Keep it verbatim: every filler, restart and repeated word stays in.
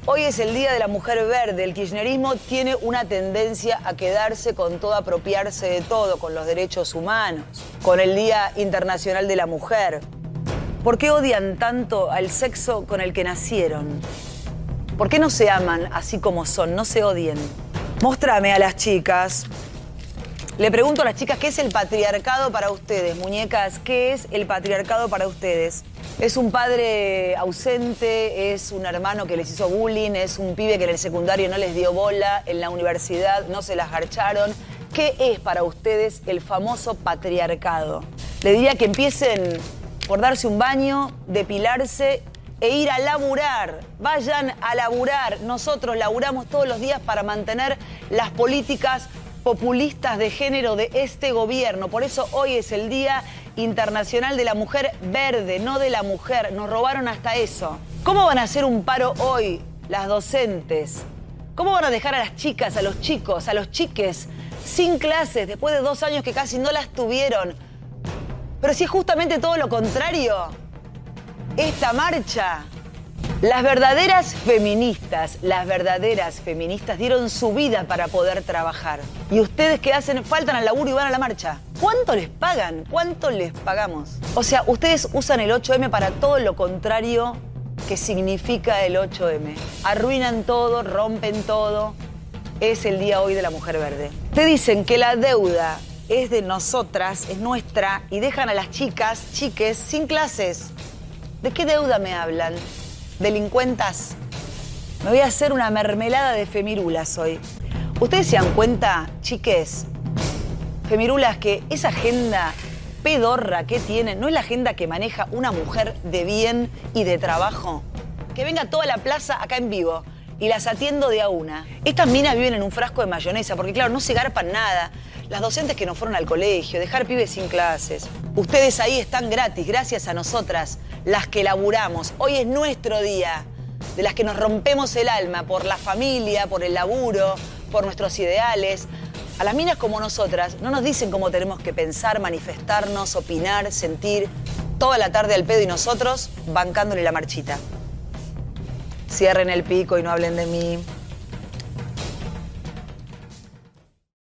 Hoy es el Día de la Mujer Verde. El kirchnerismo tiene una tendencia a quedarse con todo, apropiarse de todo, con los derechos humanos, con el Día Internacional de la Mujer. ¿Por qué odian tanto al sexo con el que nacieron? ¿Por qué no se aman así como son? No se odien. Móstrame a las chicas. Le pregunto a las chicas, ¿qué es el patriarcado para ustedes? Muñecas, ¿qué es el patriarcado para ustedes? ¿Es un padre ausente? ¿Es un hermano que les hizo bullying? ¿Es un pibe que en el secundario no les dio bola? ¿En la universidad no se las garcharon? ¿Qué es para ustedes el famoso patriarcado? Le diría que empiecen por darse un baño, depilarse e ir a laburar. Vayan a laburar. Nosotros laburamos todos los días para mantener las políticas populistas de género de este gobierno. Por eso hoy es el Día Internacional de la Mujer Verde, no de la mujer. Nos robaron hasta eso. ¿Cómo van a hacer un paro hoy las docentes? ¿Cómo van a dejar a las chicas, a los chicos, a los chiques sin clases después de dos años que casi no las tuvieron? Pero si es justamente todo lo contrario, esta marcha. Las verdaderas feministas, las verdaderas feministas dieron su vida para poder trabajar. Y ustedes que hacen, faltan al laburo y van a la marcha. ¿Cuánto les pagan? ¿Cuánto les pagamos? O sea, ustedes usan el ocho eme para todo lo contrario que significa el ocho eme. Arruinan todo, rompen todo. Es el día hoy de la Mujer Verde. Te dicen que la deuda es de nosotras, es nuestra, y dejan a las chicas, chiques, sin clases. ¿De qué deuda me hablan? Delincuentas. Me voy a hacer una mermelada de femirulas hoy. ¿Ustedes se dan cuenta, chiques, femirulas, que esa agenda pedorra que tienen no es la agenda que maneja una mujer de bien y de trabajo? Que venga toda la plaza acá en vivo y las atiendo de a una. Estas minas viven en un frasco de mayonesa porque, claro, no se garpan nada. Las docentes que no fueron al colegio, dejar pibes sin clases. Ustedes ahí están gratis, gracias a nosotras, las que laburamos. Hoy es nuestro día, de las que nos rompemos el alma por la familia, por el laburo, por nuestros ideales. A las minas como nosotras no nos dicen cómo tenemos que pensar, manifestarnos, opinar, sentir, toda la tarde al pedo y nosotros bancándole la marchita. Cierren el pico y no hablen de mí.